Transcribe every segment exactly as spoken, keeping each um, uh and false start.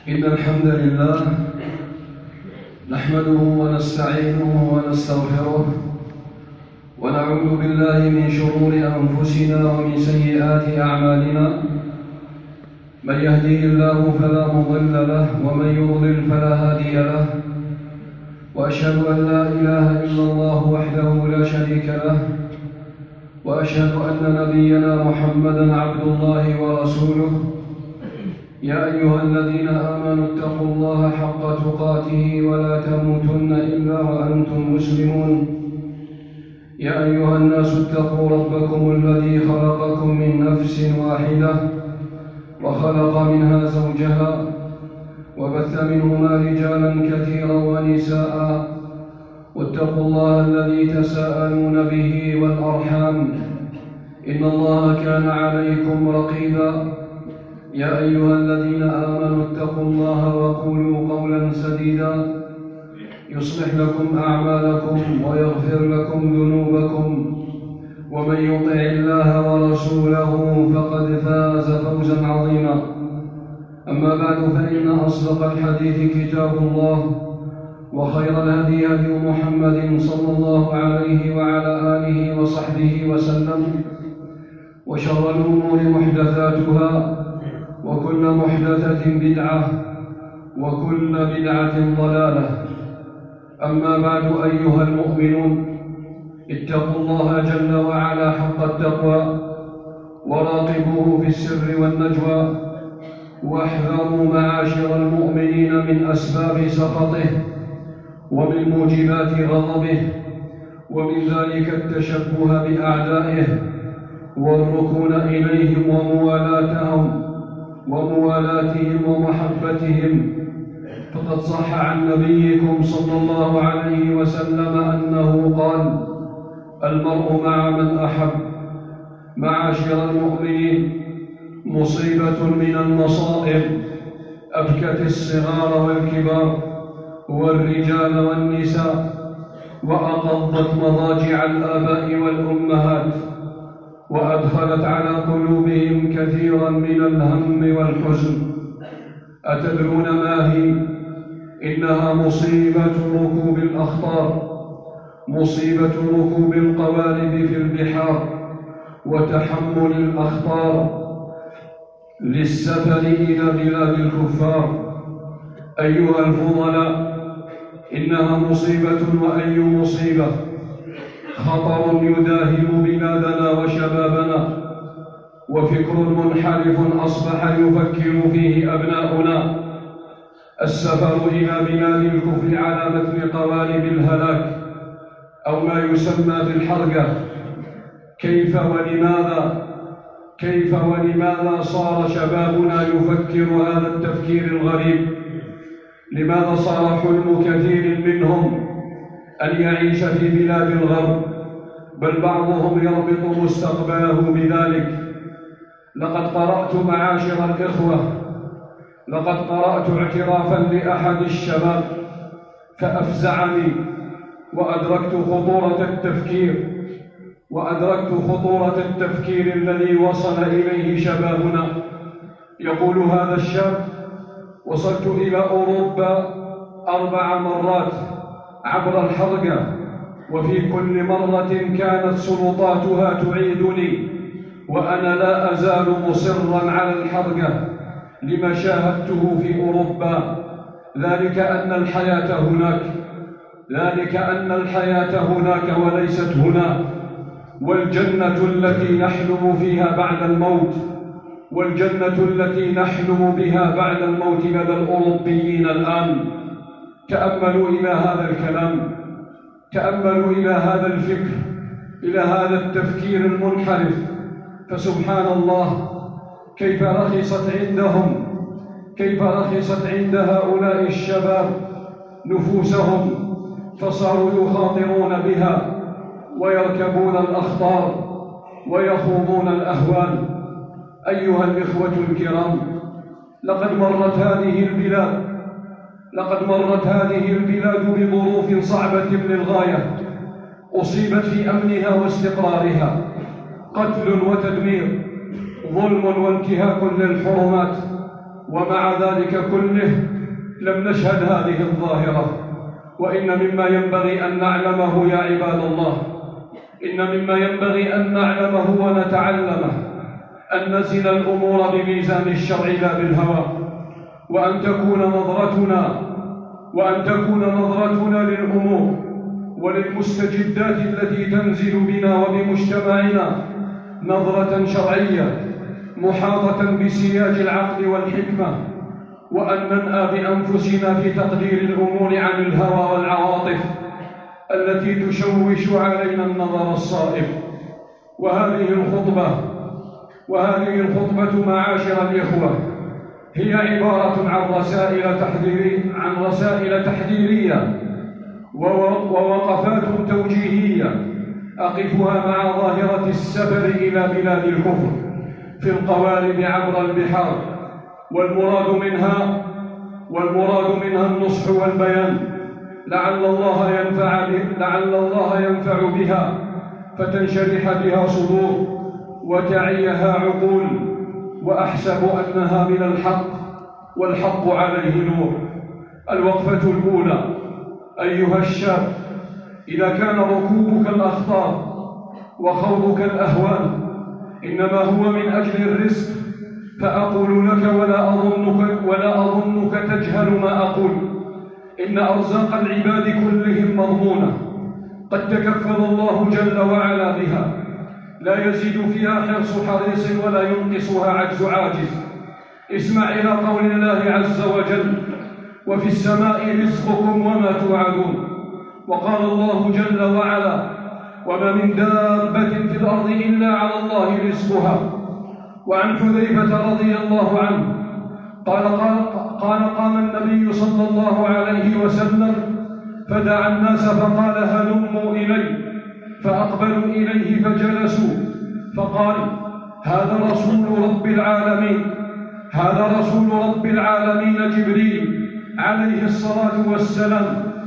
إن الحمد لله نحمده ونستعينه ونستغفره ونعوذ بالله من شرور أنفسنا ومن سيئات أعمالنا. من يهديه الله فلا مضل له ومن يضلل فلا هادي له، وأشهد أن لا إله إلا الله وحده لا شريك له، وأشهد أن نبينا محمدًا عبد الله ورسوله. يا أيها الذين آمنوا اتقوا الله حق تقاته ولا تموتن إلا وأنتم مسلمون. يا أيها الناس اتقوا ربكم الذي خلقكم من نفس واحدة وخلق منها زوجها وبث منهما رجالا كثيرا ونساء، واتقوا الله الذي تساءلون به والأرحام إن الله كان عليكم رقيبا. يا أيها الذين آمنوا اتقوا الله وقولوا قولا سديدا يصلح لكم أعمالكم ويغفر لكم ذنوبكم، ومن يطع الله ورسوله فقد فاز فوزا عظيما. أما بعد، فإن أصدق الحديث كتاب الله، وخير الهدي هدي محمد صلى الله عليه وعلى آله وصحبه وسلم، وشر الأمور محدثاتها، وكل محدثة بدعة، وكل بدعة ضلالة. أما بعد، أيها المؤمنون، اتقوا الله جل وعلا حق التقوى، وراقبوه في السر والنجوى، واحذروا معاشر المؤمنين من أسباب سخطه ومن موجبات غضبه، ومن ذلك التشبه بأعدائه والركون إليهم وموالاتهم وموالاتهم ومحبتهم. فقد صح عن نبيكم صلى الله عليه وسلم أنه قال: المرء مع من أحب. معاشر المؤمنين، مصيبة من المصائب أبكت الصغار والكبار والرجال والنساء، وأقضت مضاجع الآباء والأمهات، وأدخلت على قلوبهم كثيرا من الهم والحزن. أتدرون ما هي؟ إنها مصيبة ركوب الأخطار، مصيبة ركوب القوارب في البحار، وتحمل الأخطار للسفر إلى بلاد الكفار. أيها الفضلاء، إنها مصيبة وأي مصيبة، خطر يداهم بلادنا وشبابنا، وفكر منحرف أصبح يفكر فيه أبناؤنا. السفر إلى بلاد الكفر على متن قوارب الهلاك، أو ما يسمى بالحرقة. كيف ولماذا كيف ولماذا صار شبابنا يفكر هذا التفكير الغريب؟ لماذا صار حلم كثير منهم أن يعيش في بلاد الغرب، بل بعضهم يربط مستقبله بذلك؟ لقد قرأت معاشر الإخوة لقد قرأت اعترافا لأحد الشباب فأفزعني، وأدركت خطورة التفكير وأدركت خطورة التفكير الذي وصل إليه شبابنا. يقول هذا الشاب: وصلت إلى أوروبا أربع مرات عبر الحرقة، وفي كل مرة كانت سلطاتها تعيدني، وأنا لا أزال مصراً على الحرقة لما شاهدته في أوروبا. ذلك أن الحياة هناك ذلك أن الحياة هناك وليست هنا، والجنة التي نحلم فيها بعد الموت والجنة التي نحلم بها بعد الموت لدى الأوروبيين الآن. تأملوا إلى هذا الكلام، تأملوا إلى هذا الفكر، إلى هذا التفكير المنحرف. فسبحان الله، كيف رخصت عندهم كيف رخصت عند هؤلاء الشباب نفوسهم، فصاروا يخاطرون بها ويركبون الأخطار ويخوضون الأهوال. أيها الإخوة الكرام، لقد مرت هذه البلاد لقد مرت هذه البلاد بظروف صعبة للغاية، أصيبت في أمنها واستقرارها قتل وتدمير، ظلم وانتهاك للحرمات، ومع ذلك كله لم نشهد هذه الظاهرة. وإن مما ينبغي أن نعلمه يا عباد الله، إن مما ينبغي أن نعلمه ونتعلمه أن نزن الأمور بميزان الشرع لا بالهوى، وأن تكون نظرتنا وأن تكون نظرتنا للأمور وللمستجدات التي تنزل بنا وبمجتمعنا نظرة شرعية محاطة بسياج العقل والحكمة، وأن ننأى بأنفسنا في تقدير الأمور عن الهوى والعواطف التي تشوش علينا النظر الصائب. وهذه الخطبة وهذه الخطبة معاشر الإخوة هي عبارة عن رسائل تحذير عن رسائل تحذيرية ووقفات توجيهية أقفها مع ظاهرة السفر إلى بلاد الكفر في القوارب عبر البحار، والمراد منها والمراد منها النصح والبيان، لعل الله ينفع لعل الله ينفع بها فتنشرح بها صدور وتعيها عقول، وأحسب أنها من الحق والحق عليه نور. الوقفة الأولى: أيها الشاب، إذا كان ركوبك الأخطار وخوضك الأهوال إنما هو من أجل الرزق فأقول لك ولا أظنك, ولا أظنك تجهل ما أقول، إن أرزاق العباد كلهم مضمونة قد تكفل الله جل وعلا بها، لا يزيد فيها حرص حريص ولا ينقصها عجز عاجز. اسمع إلى قول الله عز وجل: وفي السماء رزقكم وما توعدون. وقال الله جل وعلا: وما من دابة في الأرض إلا على الله رزقها. وعن حذيفة رضي الله عنه قال قال قام النبي صلى الله عليه وسلم فدعا الناس فقال: هلموا إلي، فأقبلوا إليه فجلسوا، فقال: هذا رسول رب العالمين هذا رسول رب العالمين جبريل عليه الصلاة والسلام،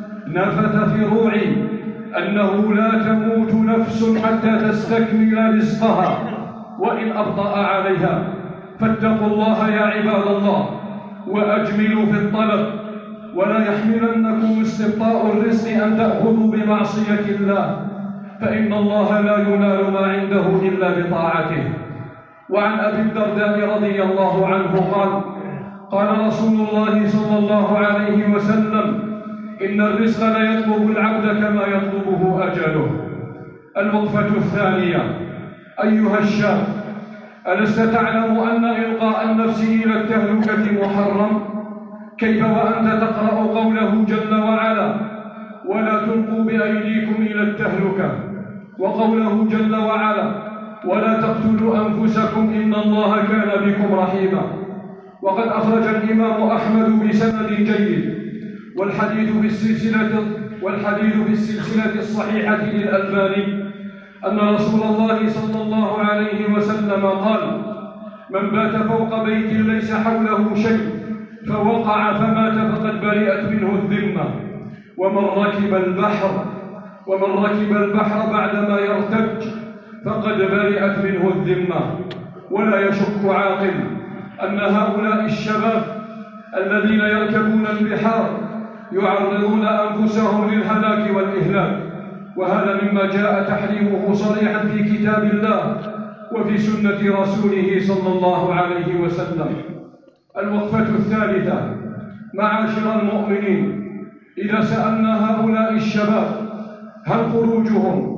نفث في روعي أنه لا تموت نفس حتى تستكمل رزقها وإن أبطأ عليها، فاتقوا الله يا عباد الله وأجملوا في الطلب، ولا يحملنكم استبطاء الرزق أن تأخذوا بمعصية الله، فإن الله لا ينال ما عنده إلا بطاعته. وعن أبي الدرداء رضي الله عنه قال: قال رسول الله صلى الله عليه وسلم: إن الرزق لا يطلب العبد كما يطلبه أجله. الوقفة الثانية: أيها الشاب، ألست تعلم أن إلقاء النفس إلى التهلكة محرم؟ كيف وأنت تقرأ قوله جل وعلا: ولا تلقوا بأيديكم إلى التهلكة، وقوله جل وعلا: ولا تقتلوا أنفسكم إن الله كان بكم رحيما. وقد أخرج الإمام أحمد بسند جيد والحديث في السلسلة والحديث في السلسلة الصحيحة للألباني أن رسول الله صلى الله عليه وسلم قال: من بات فوق بيت ليس حوله شيء فوقع فمات فقد برئت منه الذمة. ومن ركب البحر ومن ركب البحر بعدما يرتج فقد برئت منه الذمة. ولا يشك عاقل أن هؤلاء الشباب الذين يركبون البحار يعرضون أنفسهم للهلاك والإهلاك، وهذا مما جاء تحريمه صريحا في كتاب الله وفي سنة رسوله صلى الله عليه وسلم. الوقفة الثالثة: معاشر المؤمنين، إذا سألنا هؤلاء الشباب هل خروجهم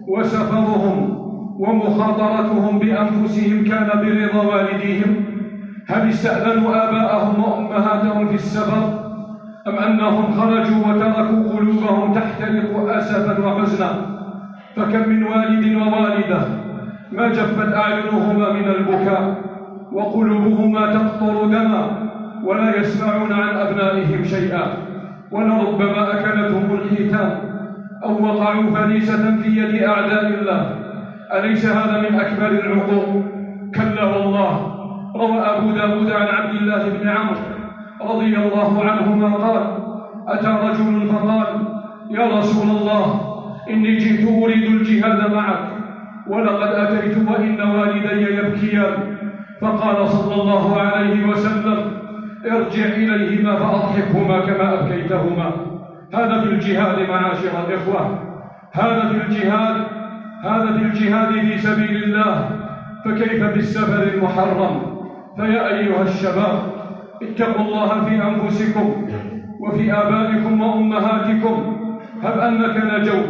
وسفرهم ومخاطرتهم بأنفسهم كان برضا والديهم؟ هل استأذنوا آباءهم وأمهاتهم في السفر؟ أم أنهم خرجوا وتركوا قلوبهم تحترق أسفا وحزنا؟ فكم من والد ووالدة ما جفت أعينهما من البكاء وقلوبهما تقطر دما ولا يسمعون عن أبنائهم شيئا، ولربما أكلتهم الحيتان أو وقعوا فريسة في يد أعداء الله. أليس هذا من أكبر العقوق؟ كلا والله. روى أبو داود عن عبد الله بن عمرو رضي الله عنهما قال: أتى رجل فقال: يا رسول الله، إني جئت أريد الجهاد معك ولقد أتيت وإن والدي يبكيان. فقال صلى الله عليه وسلم: ارجع إليهما فأضحكهما كما أبكيتهما. هذا في الجهاد معاشر الإخوة، هذا في الجهاد هذا في الجهاد في سبيل الله. فكيف بالسفر المحرم؟ فيا أيها الشباب، اتقوا الله في أنفسكم وفي آبائكم وأمهاتكم. هب أنك نجوت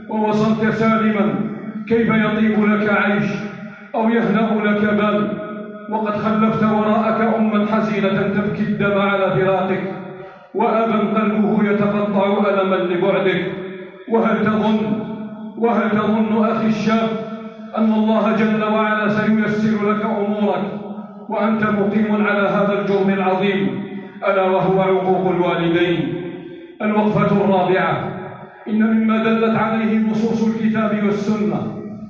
ووصلت سالما، كيف يطيب لك عيش أو يهنأ لك بال وقد خلفت وراءك أما حزينة تبكي الدم على فراقك، وأبا قلبه يتقطع ألما لبعدك؟ وهل تظن وهل تظن أخي الشاب أن الله جل وعلا سييسر لك أمورك وأنت مقيم على هذا الجرم العظيم، ألا وهو عقوق الوالدين؟ الوقفة الرابعة: إن مما دلت عليه نصوص الكتاب والسنة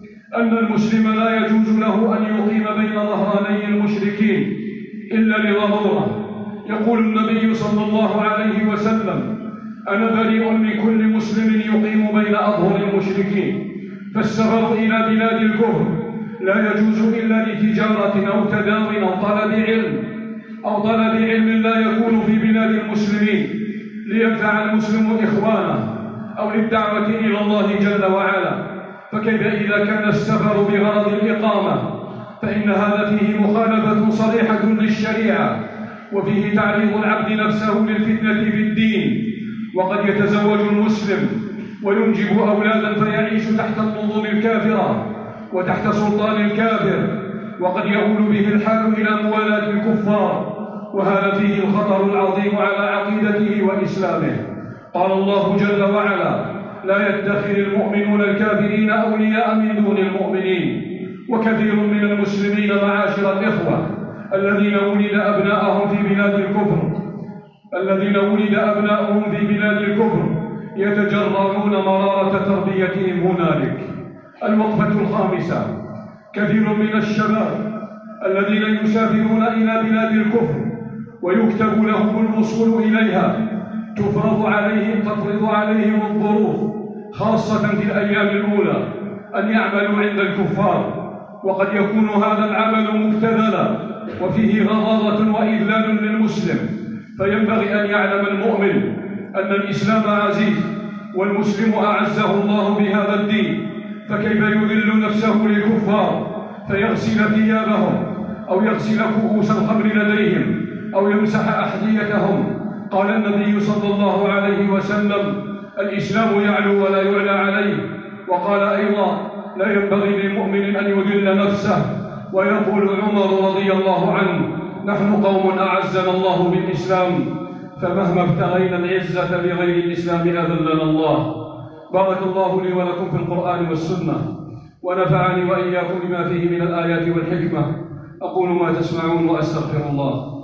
أن المسلم لا يجوز له أن يقيم بين ظهراني المشركين إلا لضرورة. يقول النبي صلى الله عليه وسلم: أنا بريء من كل مسلم يقيم بين أظهر المشركين. فالسفر إلى بلاد الكفر لا يجوز إلا لتجارة أو تداول أو طلب علم أو طلب علم لا يكون في بلاد المسلمين لينفع المسلم إخوانه أو للدعوة إلى الله جل وعلا. فكيف إذا كان السفر بغرض الإقامة؟ فإن هذا فيه مخالفة صريحة للشريعة، وفيه تعريض العبد نفسه للفتنة في الدين. وقد يتزوج المسلم وينجب أولادا فيعيش تحت النظم الكافرة وتحت سلطان الكافر، وقد يؤول به الحال إلى موالاة الكفار، وهذا فيه الخطر العظيم على عقيدته وإسلامه. قال الله جل وعلا: لا يتخذ المؤمنون الكافرين أولياء من دون المؤمنين. وكثير من المسلمين معاشر الإخوة الذين ولد أبناءهم في بلاد الكفر الذين ولد أبناؤهم في بلاد الكفر يتجرعون مرارة تربيتهم هنالك. الوقفة الخامسة: كثير من الشباب الذين يسافرون إلى بلاد الكفر ويكتب لهم الوصول إليها تفرض عليهم تفرض عليهم الظروف، خاصة في الأيام الأولى، أن يعملوا عند الكفار، وقد يكون هذا العمل مبتذلا وفيه غضاضة وإذلال للمسلم. فينبغي أن يعلم المؤمن أن الإسلام عزيز والمسلم أعزه الله بهذا الدين، فكيف يذل نفسه للكفار فيغسل ثيابهم أو يغسل كؤوس الخمر لديهم أو يمسح أحذيتهم؟ قال النبي صلى الله عليه وسلم: الإسلام يعلو ولا يعلى عليه. وقال أيضا: لا ينبغي للمؤمن أن يذل نفسه. ويقول عمر رضي الله عنه: نحن قوم أعزنا الله بالإسلام، فمهما ابتغينا العزة بغير الإسلام أذلنا الله. بارك الله لي ولكم في القرآن والسنة، ونفعني وإياكم بما فيه من الآيات والحكمة. أقول ما تسمعون وأستغفر الله.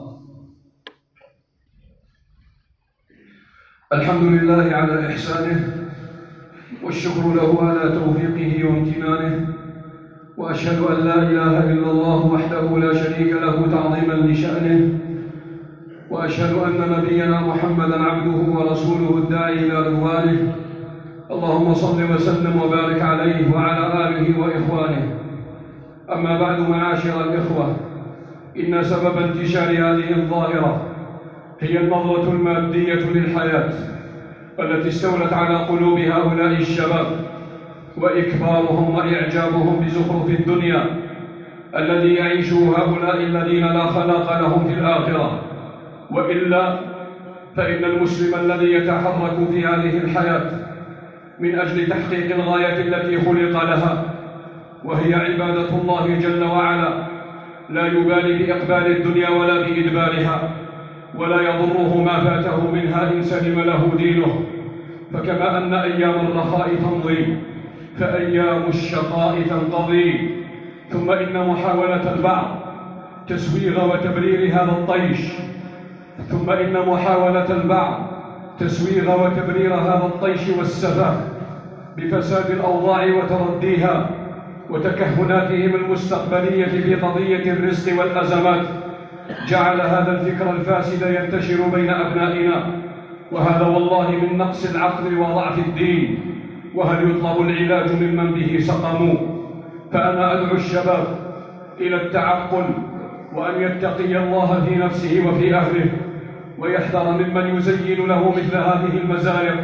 الحمد لله على إحسانه، والشكر له على توفيقه وامتنانه، وأشهد أن لا إله إلا الله وحده لا شريك له تعظيما لشأنه، وأشهد أن نبينا محمدا عبده ورسوله الداعي إلى رضوانه. اللهم صل وسلم وبارك عليه وعلى آله وإخوانه. أما بعد معاشر الإخوة، إن سبب انتشار هذه الظاهرة هي النظرة المادية للحياة التي استولت على قلوب هؤلاء الشباب، وإكبارهم وإعجابهم بزخرف الدنيا الذي يعيشه هؤلاء الذين لا خلاق لهم في الآخرة. وإلا فإن المسلم الذي يتحرك في هذه الحياة من أجل تحقيق الغاية التي خلق لها، وهي عبادة الله جل وعلا، لا يبالي بإقبال الدنيا ولا بإدبارها، ولا يضره ما فاته منها إن سلم له دينه. فكما أن أيام الرخاء تمضي فأيام الشقاء تنقضي. ثم إن محاولة البعض تسويغ وتبرير هذا الطيش ثم إن محاولة البعض تسويغ وتبرير هذا الطيش والسفه بفساد الأوضاع وترديها وتكهناتهم المستقبلية في قضية الرزق والأزمات جعل هذا الفكر الفاسد ينتشر بين أبنائنا، وهذا والله من نقص العقل وضعف الدين. وهل يطلب العلاج ممن به سقموا؟ فأنا أدعو الشباب إلى التعقل، وأن يتقي الله في نفسه وفي أهله، ويحذر ممن يزين له مثل هذه المزايا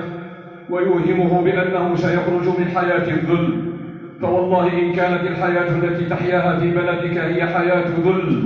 ويوهمه بأنه سيخرج من حياة الذل. فوالله إن كانت الحياة التي تحياها في بلدك هي حياة ذل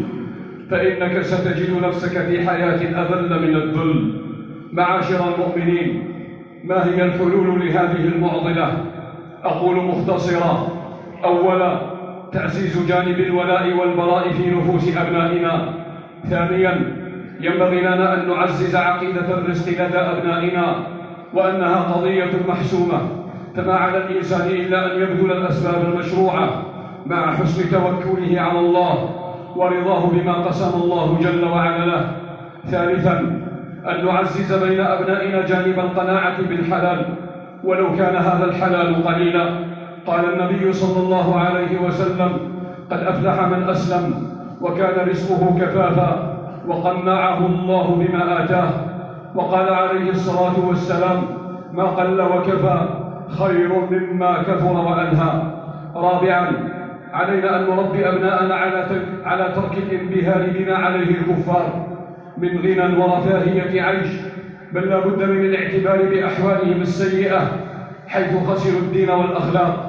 فإنك ستجد نفسك في حياة أذل من الذل. معاشر المؤمنين، ما هي الحلول لهذه المعضلة؟ أقول مختصرا: أولا، تعزيز جانب الولاء والبراء في نفوس أبنائنا. ثانيا، ينبغي لنا أن نعزز عقيدة الرزق لدى أبنائنا وأنها قضية محسومة، فما على الإنسان إلا أن يبذل الأسباب المشروعة مع حسن توكله على الله ورضاه بما قسم الله جل وعلا له. ثالثا، أن نعزز بين أبنائنا جانب القناعة بالحلال ولو كان هذا الحلال قليلا. قال النبي صلى الله عليه وسلم: قد أفلح من أسلم وكان رزقه كفافا وقنعه الله بما آتاه. وقال عليه الصلاة والسلام: ما قل وكفى خير مما كثر وألهى. رابعا، علينا أن نربي أبناءنا على ترك الانبهار بما عليه الكفار من غنى ورفاهية عيش، بل لا بد من الاعتبار بأحوالهم السيئة حيث خسروا الدين والأخلاق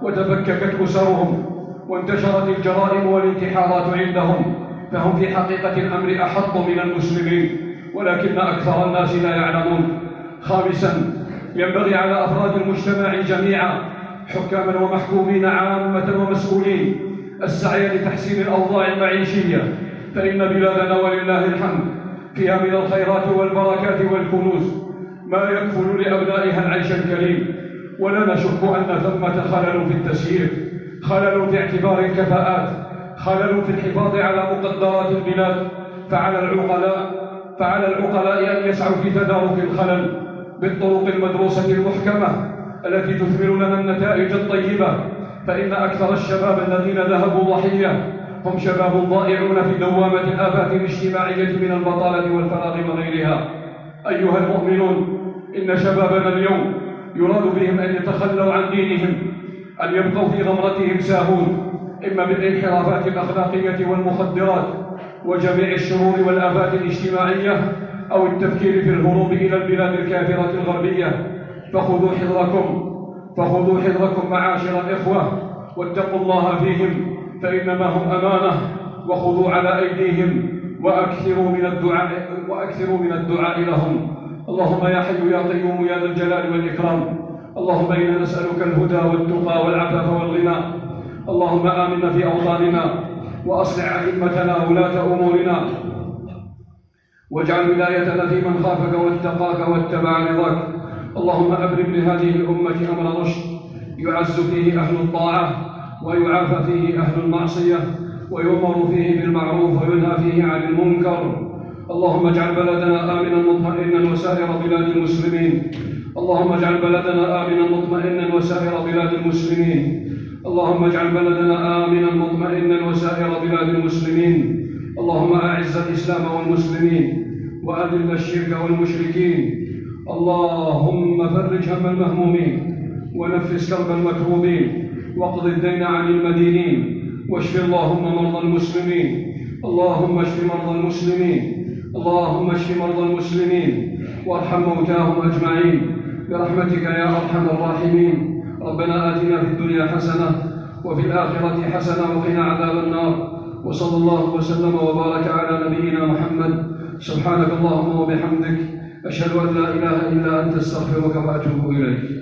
وتفككت أسرهم وانتشرت الجرائم والانتحارات عندهم، فهم في حقيقة الأمر أحط من المسلمين ولكن أكثر الناس لا يعلمون. خامسا، ينبغي على أفراد المجتمع جميعا حكاما ومحكومين عامة ومسؤولين السعي لتحسين الأوضاع المعيشية، فإن بلادنا ولله الحمد فيها من الخيرات والبركات والكنوز ما يكفل لأبنائها العيش الكريم، ولا نشك أن ثمة خلل في التسيير، خلل في اعتبار الكفاءات، خلل في الحفاظ على مقدرات البلاد. فعلى العقلاء فعلى العقلاء أن يسعوا في تدارك الخلل بالطرق المدروسة المحكمة التي تثمر لنا النتائج الطيبة، فإن أكثر الشباب الذين ذهبوا ضحية هم شباب ضائعون في دوامة الآفات الاجتماعية من البطالة والفراغ وغيرها. أيها المؤمنون، إن شبابنا اليوم يراد بهم أن يتخلوا عن دينهم، أن يبقوا في غمرتهم ساهون، إما بالانحرافات الأخلاقية والمخدرات وجميع الشرور والآفات الاجتماعية، أو التفكير في الهروب إلى البلاد الكافرة الغربية. فخذوا حذركم فخذوا حذركم معاشر الإخوة، واتقوا الله فيهم فإنما هم أمانة، وخذوا على أيديهم وأكثروا من الدعاء وأكثروا من الدعاء لهم. اللهم يا حي يا قيوم يا ذا الجلال والإكرام، اللهم إنا نسألك الهدى والتقى والعفاف والغنى. اللهم آمنا في أوطاننا وأصلح أئمتنا ولاة أمورنا، واجعل ولايتنا في من خافك واتقاك واتبع رضاك. اللهم أبرم لهذه الأمة أمر رشد يعز فيه أهل الطاعة ويعافى فيه أهل المعصية ويؤمر فيه بالمعروف وينهى فيه عن المنكر. اللهم اجعل بلدنا آمنا مطمئنا وسائر بلاد المسلمين. اللهم اجعل بلدنا آمنا مطمئنا وسائر بلاد المسلمين. اللهم اجعل بلدنا آمنا مطمئنا وسائر بلاد المسلمين. اللهم أعز الإسلام والمسلمين وأذل الشرك والمشركين. اللهم فرج هم المهمومين ونفس كرب المكروبين واقض الدين عن المدينين، واشف اللهم مرضى المسلمين. اللهم اشف مرضى المسلمين. اللهم اشف مرضى المسلمين وارحم موتاهم أجمعين برحمتك يا أرحم الراحمين. ربنا آتنا في الدنيا حسنة وفي الآخرة حسنة وقنا عذاب النار. وصلى الله وسلم وبارك على نبينا محمد. سبحانك اللهم وبحمدك، أشهد أن لا إله إلا أنت، استغفرك وأتوب إليك.